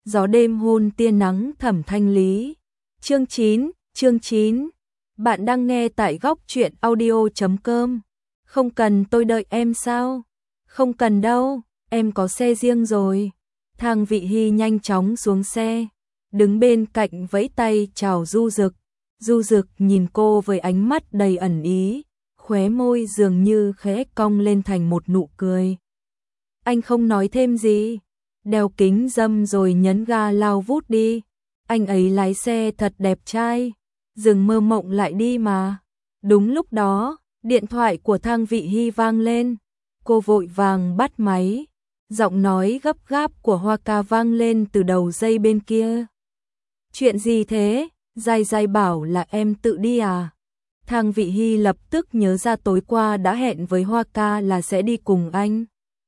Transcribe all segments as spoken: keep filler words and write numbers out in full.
Gió đêm hôn tia nắng thẩm thanh lý. Chương chín, chương chín. Bạn đang nghe tại góc truyện audio chấm com. Không cần tôi đợi em sao? Không cần đâu, em có xe riêng rồi. Thang Vị Hy nhanh chóng xuống xe, đứng bên cạnh vẫy tay chào Du Dực. Du Dực nhìn cô với ánh mắt đầy ẩn ý, khóe môi dường như khẽ cong lên thành một nụ cười. Anh không nói thêm gì, đeo kính râm rồi nhấn ga lao vút đi. Anh ấy lái xe thật đẹp trai, đừng mơ mộng lại đi mà. Đúng lúc đó, điện thoại của Thang Vị Hy vang lên, cô vội vàng bắt máy. Giọng nói gấp gáp của Hoa Ca vang lên từ đầu dây bên kia. Chuyện gì thế? Giai Giai bảo là em tự đi à? Thang Vị Hy lập tức nhớ ra tối qua đã hẹn với Hoa Ca là sẽ đi cùng anh.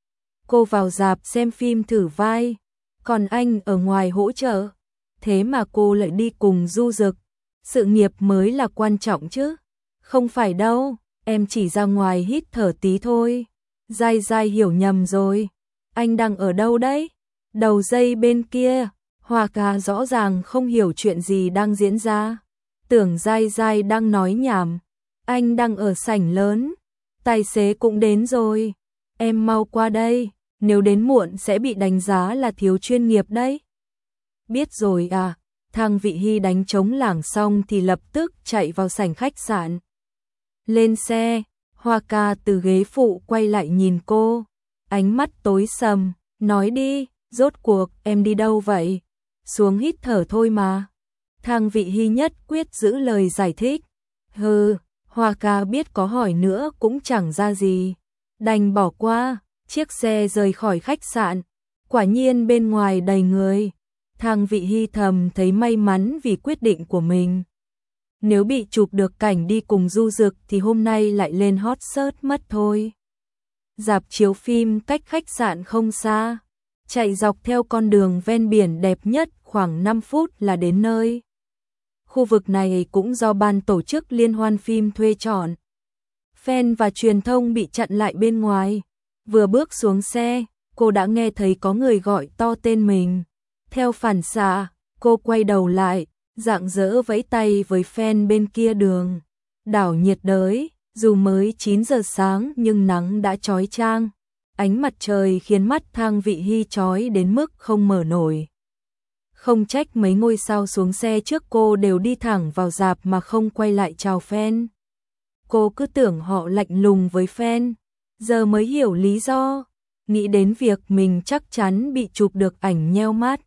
Cô vào rạp xem phim thử vai, còn anh ở ngoài hỗ trợ. Thế mà cô lại đi cùng Du Dực. Sự nghiệp mới là quan trọng chứ. Không phải đâu, em chỉ ra ngoài hít thở tí thôi. Giai Giai hiểu nhầm rồi. Anh đang ở đâu đấy? Đầu dây bên kia. Hoa Ca rõ ràng không hiểu chuyện gì đang diễn ra. Tưởng Giai Giai đang nói nhảm. Anh đang ở sảnh lớn. Tài xế cũng đến rồi. Em mau qua đây. Nếu đến muộn sẽ bị đánh giá là thiếu chuyên nghiệp đấy. Biết rồi à. Thang Vị Hy đánh trống lảng xong thì lập tức chạy vào sảnh khách sạn. Lên xe. Hoa Ca từ ghế phụ quay lại nhìn cô. Ánh mắt tối sầm. Nói đi, rốt cuộc em đi đâu vậy? Xuống hít thở thôi mà. Thang Vị Hy nhất quyết giữ lời giải thích. Hừ, Hoa Ca biết có hỏi nữa cũng chẳng ra gì. Đành bỏ qua. Chiếc xe rời khỏi khách sạn. Quả nhiên bên ngoài đầy người. Thang Vị Hy thầm thấy may mắn vì quyết định của mình. Nếu bị chụp được cảnh đi cùng Du Dực thì hôm nay lại lên hot search mất thôi. Rạp chiếu phim cách khách sạn không xa. Chạy dọc theo con đường ven biển đẹp nhất khoảng năm phút là đến nơi. Khu vực này cũng do ban tổ chức liên hoan phim thuê chọn. Fan và truyền thông bị chặn lại bên ngoài. Vừa bước xuống xe, cô đã nghe thấy có người gọi to tên mình. Theo phản xạ, cô quay đầu lại, rạng rỡ vẫy tay với fan bên kia đường. Đảo nhiệt đới, dù mới chín giờ sáng nhưng nắng đã chói chang. Ánh mặt trời khiến mắt Thang Vị Hy chói đến mức không mở nổi. Không trách mấy ngôi sao xuống xe trước cô đều đi thẳng vào rạp mà không quay lại chào fan. Cô cứ tưởng họ lạnh lùng với fan. Giờ mới hiểu lý do, nghĩ đến việc mình chắc chắn bị chụp được ảnh nheo mắt.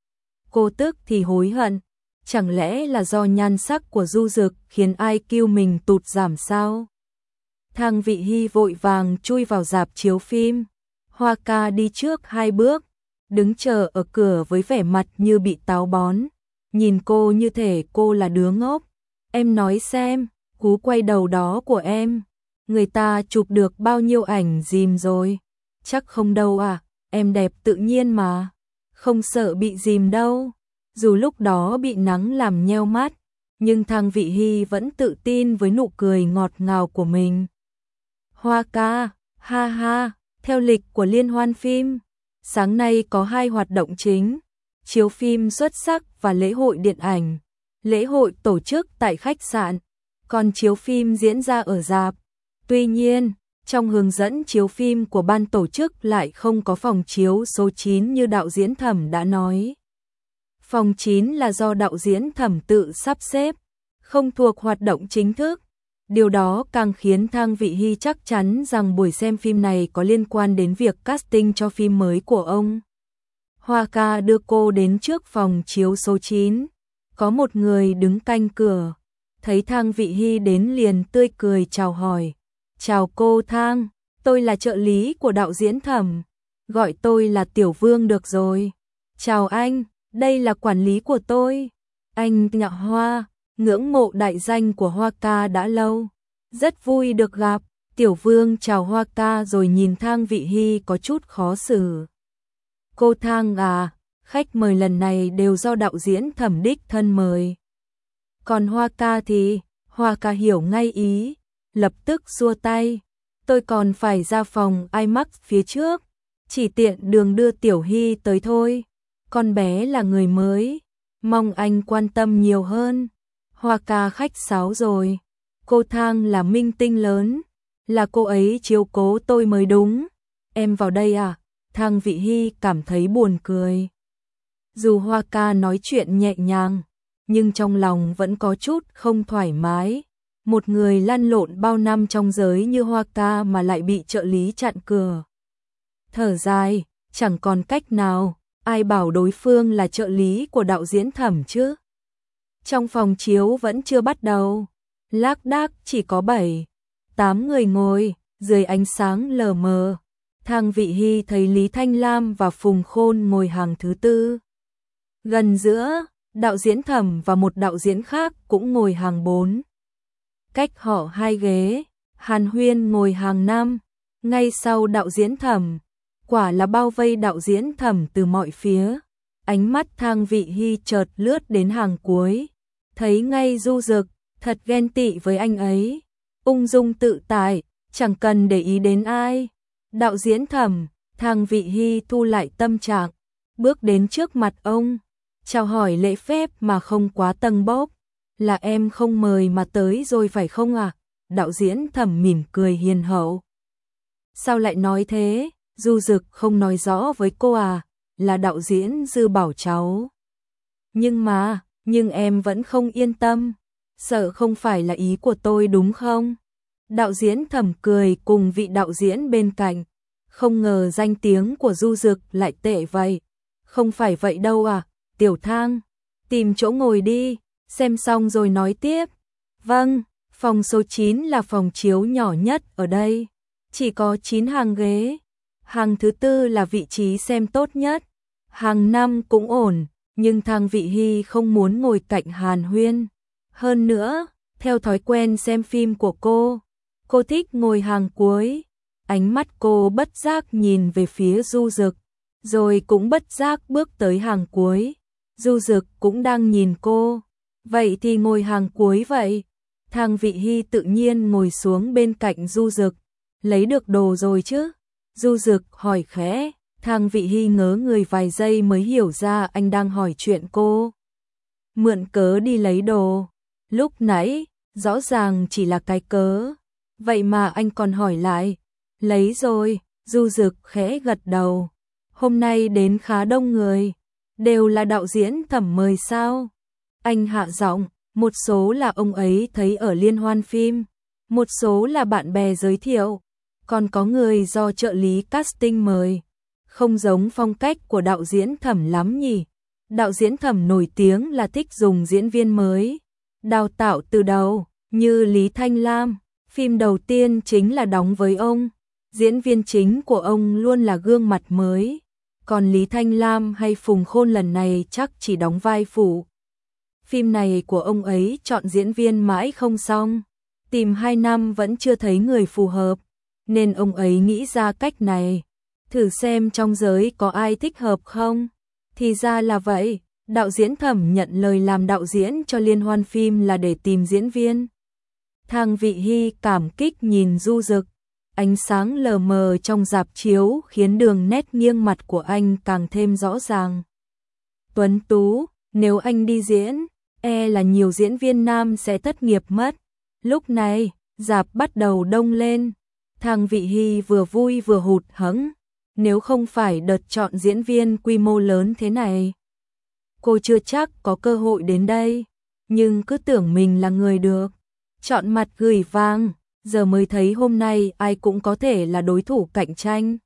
Cô tức thì hối hận, chẳng lẽ là do nhan sắc của Du Dực khiến i kiu mình tụt giảm sao? Thang Vị Hy vội vàng chui vào rạp chiếu phim. Hoa Ca đi trước hai bước, đứng chờ ở cửa với vẻ mặt như bị táo bón. Nhìn cô như thể cô là đứa ngốc. Em nói xem, cú quay đầu đó của em, người ta chụp được bao nhiêu ảnh dìm rồi? Chắc không đâu à, em đẹp tự nhiên mà. Không sợ bị dìm đâu. Dù lúc đó bị nắng làm nheo mắt, nhưng Thang Vị Hy vẫn tự tin với nụ cười ngọt ngào của mình. Hoa Ca, ha ha, theo lịch của liên hoan phim, sáng nay có hai hoạt động chính, chiếu phim xuất sắc và lễ hội điện ảnh. Lễ hội tổ chức tại khách sạn, còn chiếu phim diễn ra ở rạp. Tuy nhiên, trong hướng dẫn chiếu phim của ban tổ chức lại không có phòng chiếu số chín như đạo diễn Thẩm đã nói. Phòng chín là do đạo diễn Thẩm tự sắp xếp, không thuộc hoạt động chính thức. Điều đó càng khiến Thang Vị Hy chắc chắn rằng buổi xem phim này có liên quan đến việc casting cho phim mới của ông. Hoa Ca đưa cô đến trước phòng chiếu số chín. Có một người đứng canh cửa. Thấy Thang Vị Hy đến liền tươi cười chào hỏi. Chào cô Thang, tôi là trợ lý của đạo diễn Thẩm. Gọi tôi là Tiểu Vương được rồi. Chào anh, đây là quản lý của tôi. Anh Nhạ Hoa, ngưỡng mộ đại danh của Hoa Ca đã lâu. Rất vui được gặp. Tiểu Vương chào Hoa Ca rồi nhìn Thang Vị Hy có chút khó xử. Cô Thang à, khách mời lần này đều do đạo diễn Thẩm đích thân mời. Còn Hoa Ca thì, Hoa Ca hiểu ngay ý, lập tức xua tay. Tôi còn phải ra phòng IMAX phía trước, chỉ tiện đường đưa Tiểu Hy tới thôi. con bé là người mới, mong anh quan tâm nhiều hơn. Hoa ca khách sáo rồi, cô Thang là minh tinh lớn, là cô ấy chiếu cố tôi mới đúng. Em vào đây à? Thang Vị Hy cảm thấy buồn cười. Dù Hoa ca nói chuyện nhẹ nhàng, nhưng trong lòng vẫn có chút không thoải mái. Một người lăn lộn bao năm trong giới như Hoa ca mà lại bị trợ lý chặn cửa. Thở dài, chẳng còn cách nào, ai bảo đối phương là trợ lý của đạo diễn Thẩm chứ. Trong phòng chiếu vẫn chưa bắt đầu, lác đác chỉ có bảy, tám người ngồi, dưới ánh sáng lờ mờ. Thang Vị Hy thấy Lý Thanh Lam và Phùng Khôn ngồi hàng thứ tư. Gần giữa, đạo diễn Thẩm và một đạo diễn khác cũng ngồi hàng bốn. Cách họ hai ghế, Hàn Huyên ngồi hàng năm, ngay sau đạo diễn Thẩm. Quả là bao vây đạo diễn Thẩm từ mọi phía. Ánh mắt Thang Vị Hy chợt lướt đến hàng cuối, thấy ngay Du Dực, thật ghen tị với anh ấy. Ung dung tự tại, chẳng cần để ý đến ai. Đạo diễn Thẩm, Thang Vị Hy thu lại tâm trạng, bước đến trước mặt ông, chào hỏi lễ phép mà không quá tầng bốc. Là em không mời mà tới rồi phải không à? Đạo diễn Thẩm mỉm cười hiền hậu. Sao lại nói thế? Du Dực không nói rõ với cô à? Là đạo diễn Dư bảo cháu. Nhưng mà, nhưng em vẫn không yên tâm. Sợ không phải là ý của tôi đúng không? Đạo diễn Thẩm cười cùng vị đạo diễn bên cạnh. Không ngờ danh tiếng của Du Dực lại tệ vậy. Không phải vậy đâu à? Tiểu Thang, tìm chỗ ngồi đi, xem xong rồi nói tiếp. Vâng, phòng số chín là phòng chiếu nhỏ nhất ở đây. Chỉ có chín hàng ghế. Hàng thứ tư là vị trí xem tốt nhất. Hàng năm cũng ổn, nhưng Thang Vị Hy không muốn ngồi cạnh Hàn Huyên. Hơn nữa, theo thói quen xem phim của cô, cô thích ngồi hàng cuối. Ánh mắt cô bất giác nhìn về phía Du Dực, rồi cũng bất giác bước tới hàng cuối. Du Dực cũng đang nhìn cô. Vậy thì ngồi hàng cuối vậy. Thang Vị Hy tự nhiên ngồi xuống bên cạnh Du Dực. Lấy được đồ rồi chứ? Du Dực hỏi khẽ. Thang Vị Hy ngớ người vài giây mới hiểu ra anh đang hỏi chuyện cô. Mượn cớ đi lấy đồ. Lúc nãy, rõ ràng chỉ là cái cớ. Vậy mà anh còn hỏi lại. Lấy rồi, Du Dực khẽ gật đầu. Hôm nay đến khá đông người. Đều là đạo diễn Thẩm mời sao? Anh hạ giọng, một số là ông ấy thấy ở liên hoan phim, một số là bạn bè giới thiệu, còn có người do trợ lý casting mời. Không giống phong cách của đạo diễn Thẩm lắm nhỉ? Đạo diễn Thẩm nổi tiếng là thích dùng diễn viên mới, đào tạo từ đầu, như Lý Thanh Lam, phim đầu tiên chính là đóng với ông. Diễn viên chính của ông luôn là gương mặt mới. Còn Lý Thanh Lam hay Phùng Khôn lần này chắc chỉ đóng vai phụ. Phim này của ông ấy chọn diễn viên mãi không xong, tìm hai năm vẫn chưa thấy người phù hợp, nên ông ấy nghĩ ra cách này, thử xem trong giới có ai thích hợp không. Thì ra là vậy, đạo diễn Thẩm nhận lời làm đạo diễn cho liên hoan phim là để tìm diễn viên. Thang Vị Hy cảm kích nhìn Du Dực. Ánh sáng lờ mờ trong rạp chiếu khiến đường nét nghiêng mặt của anh càng thêm rõ ràng. Tuấn tú, nếu anh đi diễn, e là nhiều diễn viên nam sẽ thất nghiệp mất. Lúc này, rạp bắt đầu đông lên. Thang Vị Hy vừa vui vừa hụt hẫng. Nếu không phải đợt chọn diễn viên quy mô lớn thế này, cô chưa chắc có cơ hội đến đây. Nhưng cứ tưởng mình là người được chọn mặt gửi vàng. Giờ mới thấy hôm nay ai cũng có thể là đối thủ cạnh tranh.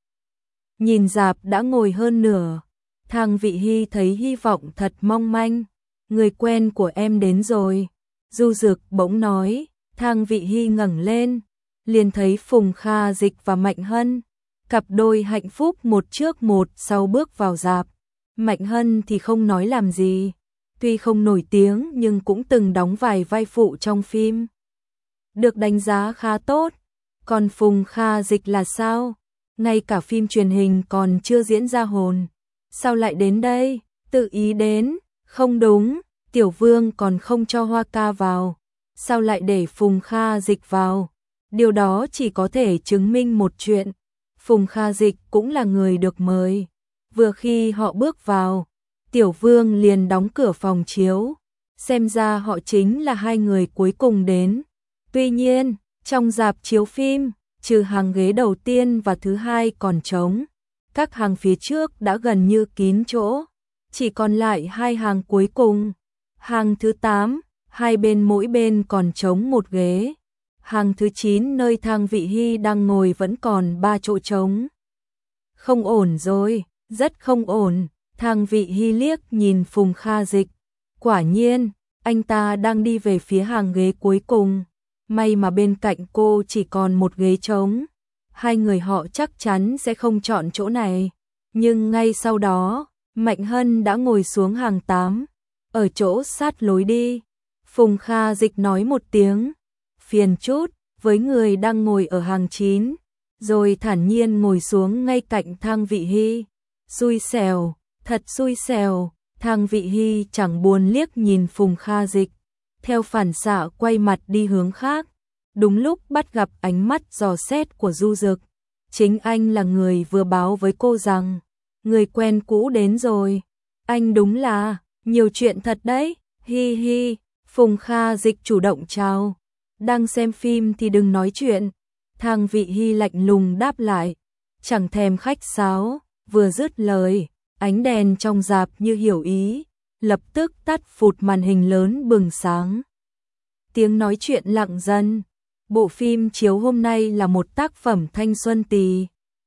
Nhìn rạp đã ngồi hơn nửa, Thang Vị Hy thấy hy vọng thật mong manh. Người quen của em đến rồi. Du Dực bỗng nói. Thang Vị Hy ngẩng lên, liền thấy Phùng Kha Dịch và Mạnh Hân, cặp đôi hạnh phúc một trước một sau bước vào rạp. Mạnh Hân thì không nói làm gì, tuy không nổi tiếng nhưng cũng từng đóng vài vai phụ trong phim, được đánh giá khá tốt. Còn Phùng Kha Dịch là sao? Ngay cả phim truyền hình còn chưa diễn ra hồn. Sao lại đến đây? Tự ý đến? Không đúng, Tiểu Vương còn không cho Hoa ca vào. Sao lại để Phùng Kha Dịch vào? Điều đó chỉ có thể chứng minh một chuyện. Phùng Kha Dịch cũng là người được mời. Vừa khi họ bước vào, Tiểu Vương liền đóng cửa phòng chiếu. Xem ra họ chính là hai người cuối cùng đến. Tuy nhiên, trong rạp chiếu phim, trừ hàng ghế đầu tiên và thứ hai còn trống, các hàng phía trước đã gần như kín chỗ, chỉ còn lại hai hàng cuối cùng. Hàng thứ tám, hai bên mỗi bên còn trống một ghế. Hàng thứ chín nơi Thang Vị Hy đang ngồi vẫn còn ba chỗ trống. Không ổn rồi, rất không ổn. Thang Vị Hy liếc nhìn Phùng Kha Dịch. Quả nhiên, anh ta đang đi về phía hàng ghế cuối cùng. May mà bên cạnh cô chỉ còn một ghế trống. Hai người họ chắc chắn sẽ không chọn chỗ này. Nhưng ngay sau đó, Mạnh Hân đã ngồi xuống hàng tám, ở chỗ sát lối đi. Phùng Kha Dịch nói một tiếng, phiền chút, với người đang ngồi ở hàng chín, rồi thản nhiên ngồi xuống ngay cạnh Thang Vị Hy. Xui xẻo, thật xui xẻo. Thang Vị Hy chẳng buồn liếc nhìn Phùng Kha Dịch, theo phản xạ quay mặt đi hướng khác. Đúng lúc bắt gặp ánh mắt dò xét của Du Dực. Chính anh là người vừa báo với cô rằng người quen cũ đến rồi. Anh đúng là nhiều chuyện thật đấy. Hi hi. Phùng Kha Dịch chủ động chào. Đang xem phim thì đừng nói chuyện. Thang Vị Hy lạnh lùng đáp lại, chẳng thèm khách sáo. Vừa dứt lời, ánh đèn trong rạp như hiểu ý, lập tức tắt phụt, màn hình lớn bừng sáng. Tiếng nói chuyện lặng dần. Bộ phim chiếu hôm nay là một tác phẩm thanh xuân tì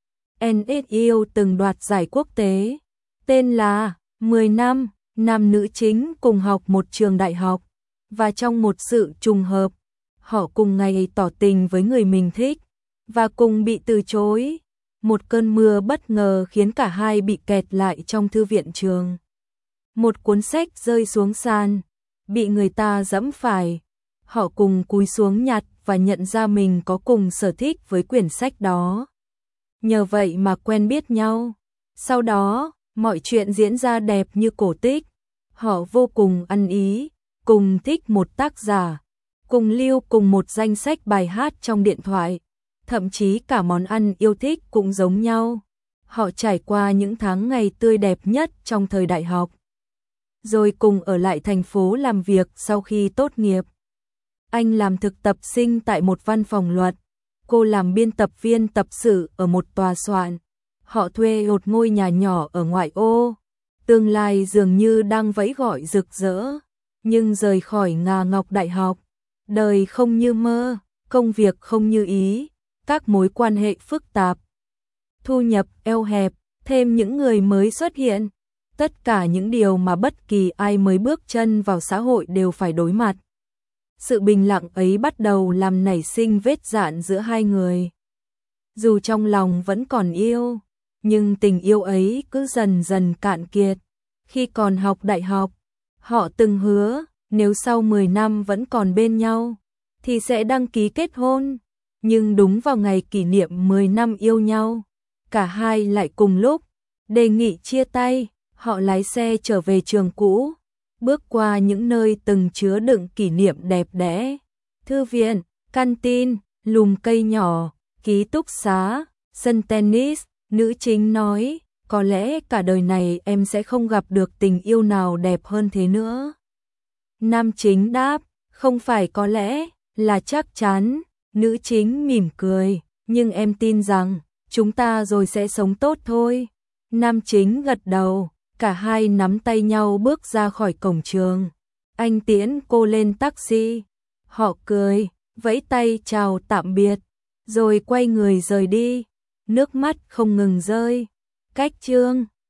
en ét u từng đoạt giải quốc tế. Tên là mười năm, nam nữ chính cùng học một trường đại học. Và trong một sự trùng hợp, họ cùng ngày tỏ tình với người mình thích, và cùng bị từ chối. Một cơn mưa bất ngờ khiến cả hai bị kẹt lại trong thư viện trường. Một cuốn sách rơi xuống sàn, bị người ta giẫm phải. Họ cùng cúi xuống nhặt và nhận ra mình có cùng sở thích với quyển sách đó. Nhờ vậy mà quen biết nhau. Sau đó, mọi chuyện diễn ra đẹp như cổ tích. Họ vô cùng ăn ý, cùng thích một tác giả, cùng lưu cùng một danh sách bài hát trong điện thoại. Thậm chí cả món ăn yêu thích cũng giống nhau. Họ trải qua những tháng ngày tươi đẹp nhất trong thời đại học, rồi cùng ở lại thành phố làm việc sau khi tốt nghiệp. Anh làm thực tập sinh tại một văn phòng luật, cô làm biên tập viên tập sự ở một tòa soạn. Họ thuê một ngôi nhà nhỏ ở ngoại ô. Tương lai dường như đang vẫy gọi rực rỡ, nhưng rời khỏi Ngà Ngọc Đại học, đời không như mơ, công việc không như ý, các mối quan hệ phức tạp, thu nhập eo hẹp, thêm những người mới xuất hiện. Tất cả những điều mà bất kỳ ai mới bước chân vào xã hội đều phải đối mặt. Sự bình lặng ấy bắt đầu làm nảy sinh vết rạn giữa hai người. Dù trong lòng vẫn còn yêu, nhưng tình yêu ấy cứ dần dần cạn kiệt. Khi còn học đại học, họ từng hứa nếu sau mười năm vẫn còn bên nhau thì sẽ đăng ký kết hôn. Nhưng đúng vào ngày kỷ niệm mười năm yêu nhau, cả hai lại cùng lúc đề nghị chia tay. Họ lái xe trở về trường cũ, bước qua những nơi từng chứa đựng kỷ niệm đẹp đẽ. Thư viện, canteen, lùm cây nhỏ, ký túc xá, sân tennis. Nữ chính nói, có lẽ cả đời này em sẽ không gặp được tình yêu nào đẹp hơn thế nữa. Nam chính đáp, không phải có lẽ, là chắc chắn. Nữ chính mỉm cười, nhưng em tin rằng chúng ta rồi sẽ sống tốt thôi. Nam chính gật đầu, cả hai nắm tay nhau bước ra khỏi cổng trường. Anh tiễn cô lên taxi. Họ cười, vẫy tay chào tạm biệt, rồi quay người rời đi. Nước mắt không ngừng rơi. Cách chương